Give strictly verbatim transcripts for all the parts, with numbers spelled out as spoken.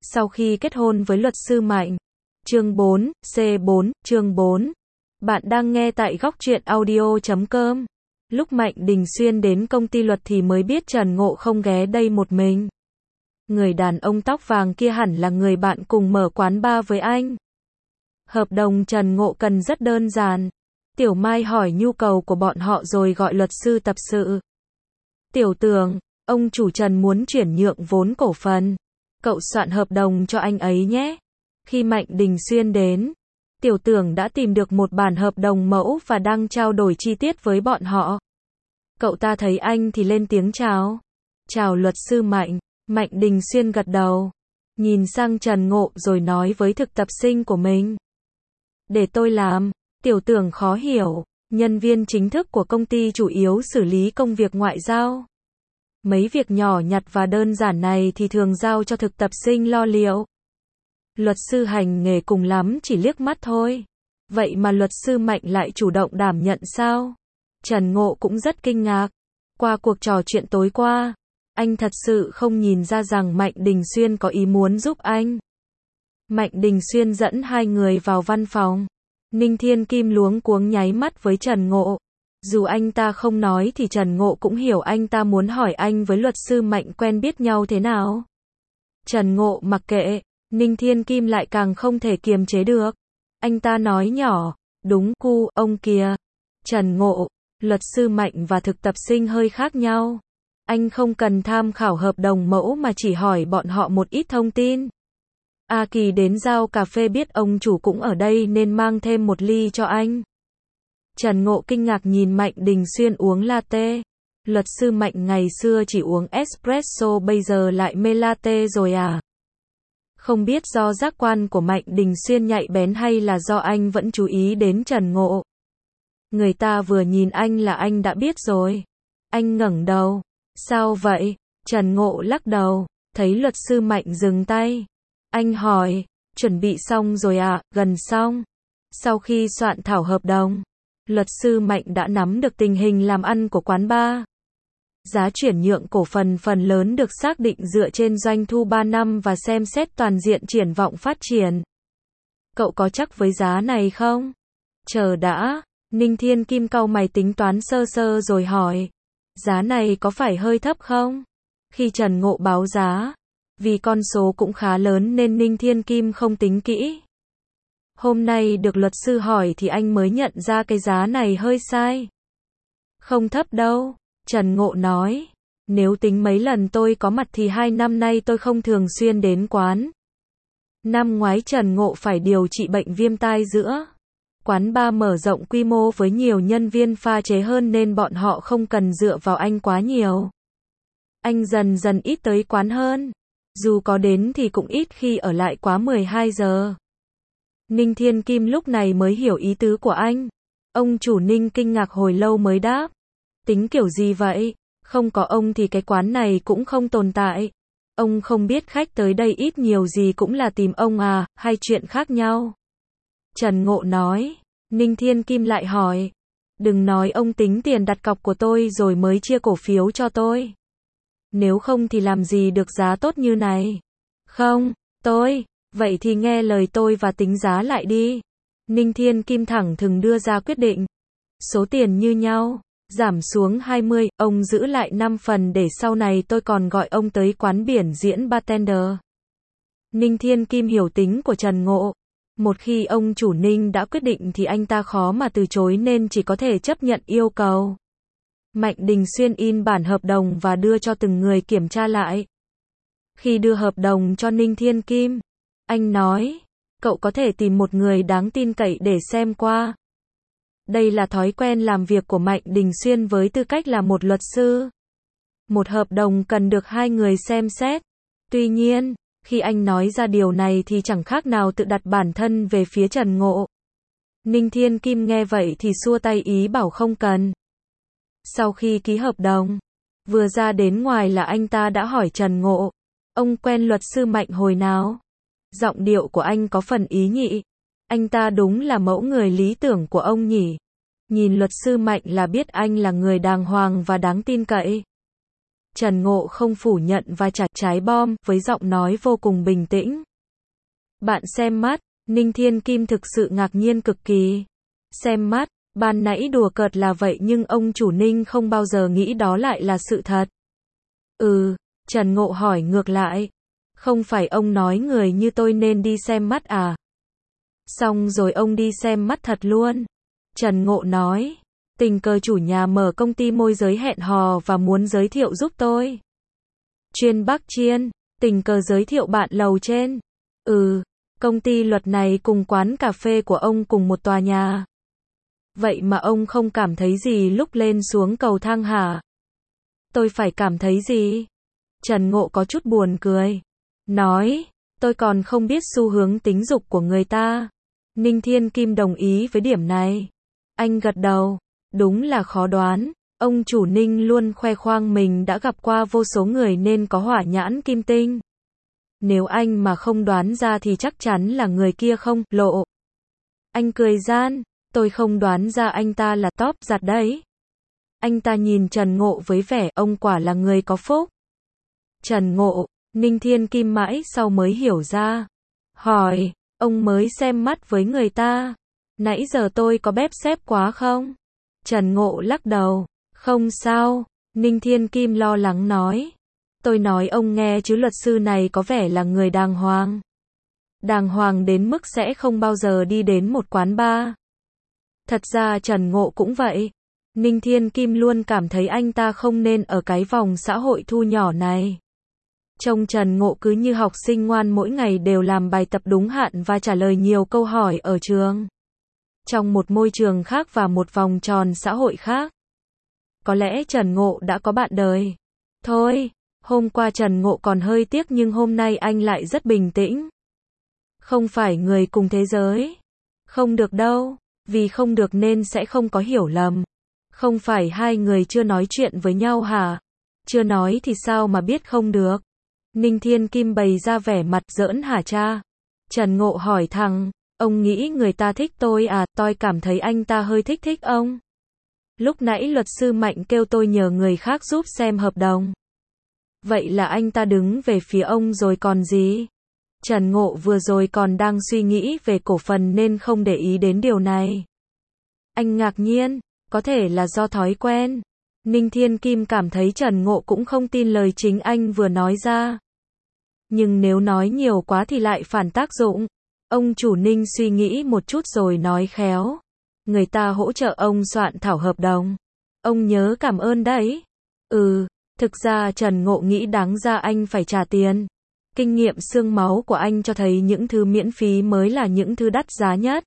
Sau khi kết hôn với luật sư Mạnh. Chương bốn, C bốn, chương bốn. Bạn đang nghe tại góc truyện audio chấm com. Lúc Mạnh Đình Xuyên đến công ty luật thì mới biết Trần Ngộ không ghé đây một mình. Người đàn ông tóc vàng kia hẳn là người bạn cùng mở quán bar với anh. Hợp đồng Trần Ngộ cần rất đơn giản. Tiểu Mai hỏi nhu cầu của bọn họ rồi gọi luật sư tập sự. Tiểu Tường, ông chủ Trần muốn chuyển nhượng vốn cổ phần. Cậu soạn hợp đồng cho anh ấy nhé. Khi Mạnh Đình Xuyên đến, Tiểu Tưởng đã tìm được một bản hợp đồng mẫu và đang trao đổi chi tiết với bọn họ. Cậu ta thấy anh thì lên tiếng chào. Chào luật sư Mạnh. Mạnh Đình Xuyên gật đầu. Nhìn sang Trần Ngộ rồi nói với thực tập sinh của mình. Để tôi làm. Tiểu Tưởng khó hiểu. Nhân viên chính thức của công ty chủ yếu xử lý công việc ngoại giao. Mấy việc nhỏ nhặt và đơn giản này thì thường giao cho thực tập sinh lo liệu. Luật sư hành nghề cùng lắm chỉ liếc mắt thôi. Vậy mà luật sư Mạnh lại chủ động đảm nhận sao? Trần Ngộ cũng rất kinh ngạc. Qua cuộc trò chuyện tối qua, anh thật sự không nhìn ra rằng Mạnh Đình Xuyên có ý muốn giúp anh. Mạnh Đình Xuyên dẫn hai người vào văn phòng. Ninh Thiên Kim luống cuống nháy mắt với Trần Ngộ. Dù anh ta không nói thì Trần Ngộ cũng hiểu anh ta muốn hỏi anh với luật sư Mạnh quen biết nhau thế nào. Trần Ngộ mặc kệ, Ninh Thiên Kim lại càng không thể kiềm chế được. Anh ta nói nhỏ, đúng cu, ông kia. Trần Ngộ, luật sư Mạnh và thực tập sinh hơi khác nhau. Anh không cần tham khảo hợp đồng mẫu mà chỉ hỏi bọn họ một ít thông tin. A Kỳ đến giao cà phê biết ông chủ cũng ở đây nên mang thêm một ly cho anh. Trần Ngộ kinh ngạc nhìn Mạnh Đình Xuyên uống latte. Luật sư Mạnh ngày xưa chỉ uống espresso bây giờ lại mê latte rồi à? Không biết do giác quan của Mạnh Đình Xuyên nhạy bén hay là do anh vẫn chú ý đến Trần Ngộ. Người ta vừa nhìn anh là anh đã biết rồi. Anh ngẩng đầu. Sao vậy? Trần Ngộ lắc đầu. Thấy luật sư Mạnh dừng tay. Anh hỏi, chuẩn bị xong rồi à? Gần xong. Sau khi soạn thảo hợp đồng, luật sư Mạnh đã nắm được tình hình làm ăn của quán bar. Giá chuyển nhượng cổ phần phần lớn được xác định dựa trên doanh thu ba năm và xem xét toàn diện triển vọng phát triển. Cậu có chắc với giá này không? Chờ đã, Ninh Thiên Kim cau mày tính toán sơ sơ rồi hỏi. Giá này có phải hơi thấp không? Khi Trần Ngộ báo giá, vì con số cũng khá lớn nên Ninh Thiên Kim không tính kỹ. Hôm nay được luật sư hỏi thì anh mới nhận ra cái giá này hơi sai. Không thấp đâu, Trần Ngộ nói. Nếu tính mấy lần tôi có mặt thì hai năm nay tôi không thường xuyên đến quán. Năm ngoái Trần Ngộ phải điều trị bệnh viêm tai giữa. Quán bar mở rộng quy mô với nhiều nhân viên pha chế hơn nên bọn họ không cần dựa vào anh quá nhiều. Anh dần dần ít tới quán hơn. Dù có đến thì cũng ít khi ở lại quá mười hai giờ. Ninh Thiên Kim lúc này mới hiểu ý tứ của anh. Ông chủ Ninh kinh ngạc hồi lâu mới đáp. Tính kiểu gì vậy? Không có ông thì cái quán này cũng không tồn tại. Ông không biết khách tới đây ít nhiều gì cũng là tìm ông à, hay chuyện khác nhau? Trần Ngộ nói. Ninh Thiên Kim lại hỏi. Đừng nói ông tính tiền đặt cọc của tôi rồi mới chia cổ phiếu cho tôi. Nếu không thì làm gì được giá tốt như này? Không, tôi, vậy thì nghe lời tôi và tính giá lại đi. Ninh Thiên Kim thẳng thừng đưa ra quyết định. Số tiền như nhau, giảm xuống hai mươi, ông giữ lại năm phần để sau này tôi còn gọi ông tới quán biển diễn bartender. Ninh Thiên Kim hiểu tính của Trần Ngộ. Một khi ông chủ Ninh đã quyết định thì anh ta khó mà từ chối nên chỉ có thể chấp nhận yêu cầu. Mạnh Đình Xuyên in bản hợp đồng và đưa cho từng người kiểm tra lại. Khi đưa hợp đồng cho Ninh Thiên Kim, anh nói, cậu có thể tìm một người đáng tin cậy để xem qua. Đây là thói quen làm việc của Mạnh Đình Xuyên với tư cách là một luật sư. Một hợp đồng cần được hai người xem xét. Tuy nhiên, khi anh nói ra điều này thì chẳng khác nào tự đặt bản thân về phía Trần Ngộ. Ninh Thiên Kim nghe vậy thì xua tay ý bảo không cần. Sau khi ký hợp đồng, vừa ra đến ngoài là anh ta đã hỏi Trần Ngộ. Ông quen luật sư Mạnh hồi nào? Giọng điệu của anh có phần ý nhị. Anh ta đúng là mẫu người lý tưởng của ông nhỉ? Nhìn luật sư Mạnh là biết anh là người đàng hoàng và đáng tin cậy. Trần Ngộ không phủ nhận và trả trái bom, với giọng nói vô cùng bình tĩnh. Bạn xem mắt, Ninh Thiên Kim thực sự ngạc nhiên cực kỳ. Xem mắt, ban nãy đùa cợt là vậy nhưng ông chủ Ninh không bao giờ nghĩ đó lại là sự thật. Ừ, Trần Ngộ hỏi ngược lại. Không phải ông nói người như tôi nên đi xem mắt à? Xong rồi ông đi xem mắt thật luôn. Trần Ngộ nói. Tình cờ chủ nhà mở công ty môi giới hẹn hò và muốn giới thiệu giúp tôi. Chuyên Bắc Chiên, tình cờ giới thiệu bạn lầu trên. Ừ, công ty luật này cùng quán cà phê của ông cùng một tòa nhà. Vậy mà ông không cảm thấy gì lúc lên xuống cầu thang hả? Tôi phải cảm thấy gì? Trần Ngộ có chút buồn cười. Nói, tôi còn không biết xu hướng tính dục của người ta. Ninh Thiên Kim đồng ý với điểm này. Anh gật đầu. Đúng là khó đoán. Ông chủ Ninh luôn khoe khoang mình đã gặp qua vô số người nên có hỏa nhãn kim tinh. Nếu anh mà không đoán ra thì chắc chắn là người kia không lộ. Anh cười gian. Tôi không đoán ra anh ta là top giặt đấy. Anh ta nhìn Trần Ngộ với vẻ ông quả là người có phúc. Trần Ngộ, Ninh Thiên Kim mãi sau mới hiểu ra. Hỏi, ông mới xem mắt với người ta. Nãy giờ tôi có bép xép quá không? Trần Ngộ lắc đầu. Không sao, Ninh Thiên Kim lo lắng nói. Tôi nói ông nghe chứ luật sư này có vẻ là người đàng hoàng. Đàng hoàng đến mức sẽ không bao giờ đi đến một quán bar. Thật ra Trần Ngộ cũng vậy. Ninh Thiên Kim luôn cảm thấy anh ta không nên ở cái vòng xã hội thu nhỏ này. Trông Trần Ngộ cứ như học sinh ngoan mỗi ngày đều làm bài tập đúng hạn và trả lời nhiều câu hỏi ở trường. Trong một môi trường khác và một vòng tròn xã hội khác. Có lẽ Trần Ngộ đã có bạn đời. Thôi, hôm qua Trần Ngộ còn hơi tiếc nhưng hôm nay anh lại rất bình tĩnh. Không phải người cùng thế giới. Không được đâu, vì không được nên sẽ không có hiểu lầm. Không phải hai người chưa nói chuyện với nhau hả? Chưa nói thì sao mà biết không được? Ninh Thiên Kim bày ra vẻ mặt giỡn hả cha? Trần Ngộ hỏi thẳng, ông nghĩ người ta thích tôi à? Tôi cảm thấy anh ta hơi thích thích ông. Lúc nãy luật sư Mạnh kêu tôi nhờ người khác giúp xem hợp đồng. Vậy là anh ta đứng về phía ông rồi còn gì? Trần Ngộ vừa rồi còn đang suy nghĩ về cổ phần nên không để ý đến điều này. Anh ngạc nhiên, có thể là do thói quen. Ninh Thiên Kim cảm thấy Trần Ngộ cũng không tin lời chính anh vừa nói ra. Nhưng nếu nói nhiều quá thì lại phản tác dụng. Ông chủ Ninh suy nghĩ một chút rồi nói khéo. Người ta hỗ trợ ông soạn thảo hợp đồng. Ông nhớ cảm ơn đấy. Ừ, thực ra Trần Ngộ nghĩ đáng ra anh phải trả tiền. Kinh nghiệm xương máu của anh cho thấy những thứ miễn phí mới là những thứ đắt giá nhất.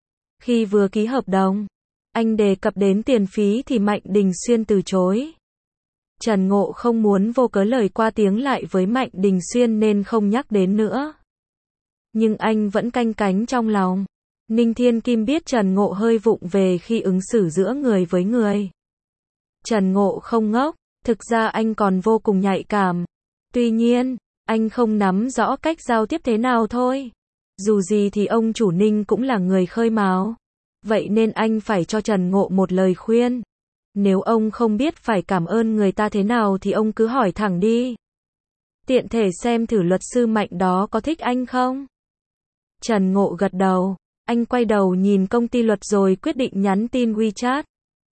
Khi vừa ký hợp đồng, anh đề cập đến tiền phí thì Mạnh Đình Xuyên từ chối. Trần Ngộ không muốn vô cớ lời qua tiếng lại với Mạnh Đình Xuyên nên không nhắc đến nữa. Nhưng anh vẫn canh cánh trong lòng. Ninh Thiên Kim biết Trần Ngộ hơi vụng về khi ứng xử giữa người với người. Trần Ngộ không ngốc, thực ra anh còn vô cùng nhạy cảm. Tuy nhiên, anh không nắm rõ cách giao tiếp thế nào thôi. Dù gì thì ông chủ Ninh cũng là người khơi mào. Vậy nên anh phải cho Trần Ngộ một lời khuyên. Nếu ông không biết phải cảm ơn người ta thế nào thì ông cứ hỏi thẳng đi. Tiện thể xem thử luật sư Mạnh đó có thích anh không? Trần Ngộ gật đầu. Anh quay đầu nhìn công ty luật rồi quyết định nhắn tin WeChat.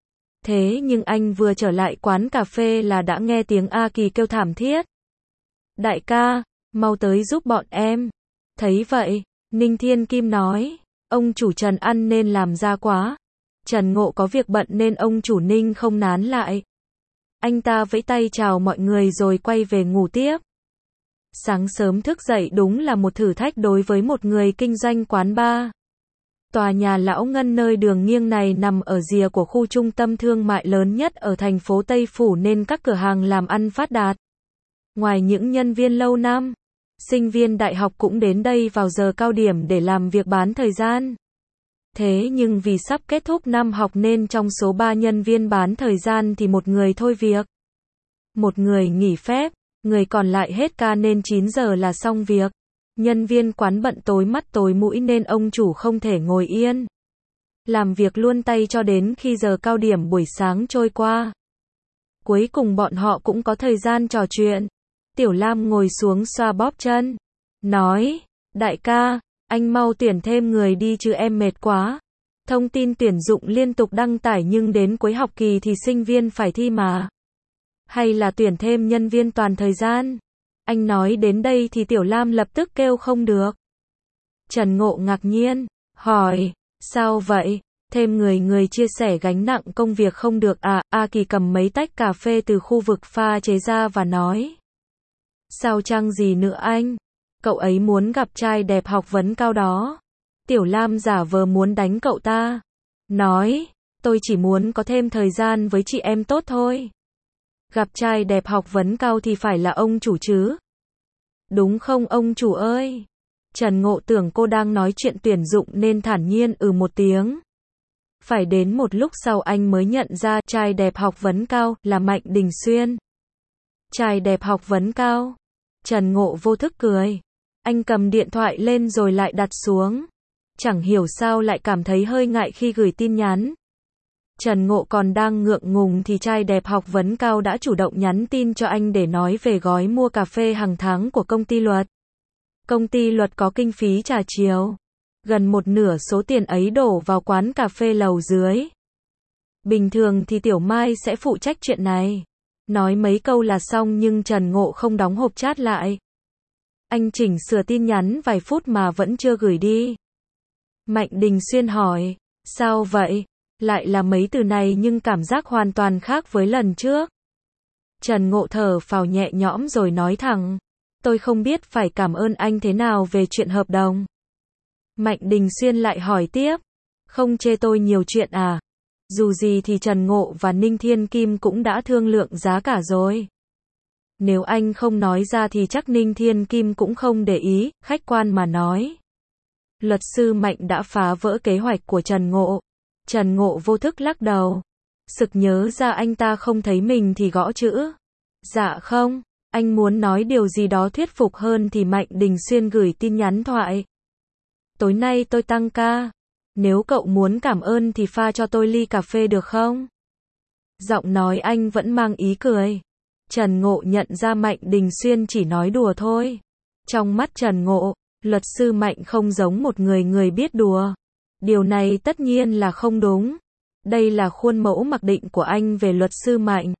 Thế nhưng anh vừa trở lại quán cà phê là đã nghe tiếng A Kỳ kêu thảm thiết. Đại ca, mau tới giúp bọn em. Thấy vậy, Ninh Thiên Kim nói, ông chủ Trần ăn nên làm ra quá. Trần Ngộ có việc bận nên ông chủ Ninh không nán lại. Anh ta vẫy tay chào mọi người rồi quay về ngủ tiếp. Sáng sớm thức dậy đúng là một thử thách đối với một người kinh doanh quán bar. Tòa nhà Lão Ngân nơi đường nghiêng này nằm ở rìa của khu trung tâm thương mại lớn nhất ở thành phố Tây Phủ nên các cửa hàng làm ăn phát đạt. Ngoài những nhân viên lâu năm, sinh viên đại học cũng đến đây vào giờ cao điểm để làm việc bán thời gian. Thế nhưng vì sắp kết thúc năm học nên trong số ba nhân viên bán thời gian thì một người thôi việc. Một người nghỉ phép, người còn lại hết ca nên chín giờ là xong việc. Nhân viên quán bận tối mắt tối mũi nên ông chủ không thể ngồi yên. Làm việc luôn tay cho đến khi giờ cao điểm buổi sáng trôi qua. cuối cùng bọn họ cũng có thời gian trò chuyện. Tiểu Lam ngồi xuống xoa bóp chân. Nói, đại ca, anh mau tuyển thêm người đi chứ em mệt quá. Thông tin tuyển dụng liên tục đăng tải nhưng đến cuối học kỳ thì sinh viên phải thi mà. Hay là tuyển thêm nhân viên toàn thời gian? Anh nói đến đây thì Tiểu Lam lập tức kêu không được. Trần Ngộ ngạc nhiên, hỏi, sao vậy? Thêm người người chia sẻ gánh nặng công việc không được à? A Kỳ cầm mấy tách cà phê từ khu vực pha chế ra và nói. Sao chăng gì nữa anh? Cậu ấy muốn gặp trai đẹp học vấn cao đó. Tiểu Lam giả vờ muốn đánh cậu ta. Nói, tôi chỉ muốn có thêm thời gian với chị em tốt thôi. Gặp trai đẹp học vấn cao thì phải là ông chủ chứ. Đúng không ông chủ ơi? Trần Ngộ tưởng cô đang nói chuyện tuyển dụng nên thản nhiên ừ một tiếng. Phải đến một lúc sau anh mới nhận ra trai đẹp học vấn cao là Mạnh Đình Xuyên. Trai đẹp học vấn cao. Trần Ngộ vô thức cười. Anh cầm điện thoại lên rồi lại đặt xuống. Chẳng hiểu sao lại cảm thấy hơi ngại khi gửi tin nhắn. Trần Ngộ còn đang ngượng ngùng thì trai đẹp học vấn cao đã chủ động nhắn tin cho anh để nói về gói mua cà phê hàng tháng của công ty luật. Công ty luật có kinh phí trà chiều. Gần một nửa số tiền ấy đổ vào quán cà phê lầu dưới. Bình thường thì Tiểu Mai sẽ phụ trách chuyện này. Nói mấy câu là xong nhưng Trần Ngộ không đóng hộp chat lại. Anh chỉnh sửa tin nhắn vài phút mà vẫn chưa gửi đi. Mạnh Đình Xuyên hỏi, sao vậy? Lại là mấy từ này nhưng cảm giác hoàn toàn khác với lần trước. Trần Ngộ thở phào nhẹ nhõm rồi nói thẳng, tôi không biết phải cảm ơn anh thế nào về chuyện hợp đồng. Mạnh Đình Xuyên lại hỏi tiếp, không chê tôi nhiều chuyện à? Dù gì thì Trần Ngộ và Ninh Thiên Kim cũng đã thương lượng giá cả rồi. Nếu anh không nói ra thì chắc Ninh Thiên Kim cũng không để ý, khách quan mà nói. Luật sư Mạnh đã phá vỡ kế hoạch của Trần Ngộ. Trần Ngộ vô thức lắc đầu. Sực nhớ ra anh ta không thấy mình thì gõ chữ. Dạ không, anh muốn nói điều gì đó thuyết phục hơn thì Mạnh Đình Xuyên gửi tin nhắn thoại. Tối nay tôi tăng ca. Nếu cậu muốn cảm ơn thì pha cho tôi ly cà phê được không? Giọng nói anh vẫn mang ý cười. Trần Ngộ nhận ra Mạnh Đình Xuyên chỉ nói đùa thôi. Trong mắt Trần Ngộ, luật sư Mạnh không giống một người người biết đùa. Điều này tất nhiên là không đúng. Đây là khuôn mẫu mặc định của anh về luật sư Mạnh.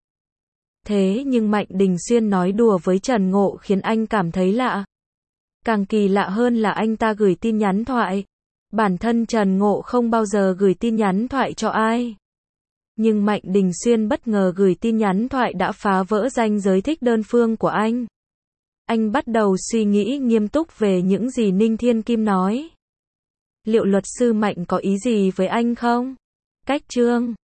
Thế nhưng Mạnh Đình Xuyên nói đùa với Trần Ngộ khiến anh cảm thấy lạ. Càng kỳ lạ hơn là anh ta gửi tin nhắn thoại. Bản thân Trần Ngộ không bao giờ gửi tin nhắn thoại cho ai. Nhưng Mạnh Đình Xuyên bất ngờ gửi tin nhắn thoại đã phá vỡ ranh giới thích đơn phương của anh. Anh bắt đầu suy nghĩ nghiêm túc về những gì Ninh Thiên Kim nói. Liệu luật sư Mạnh có ý gì với anh không? Cách chương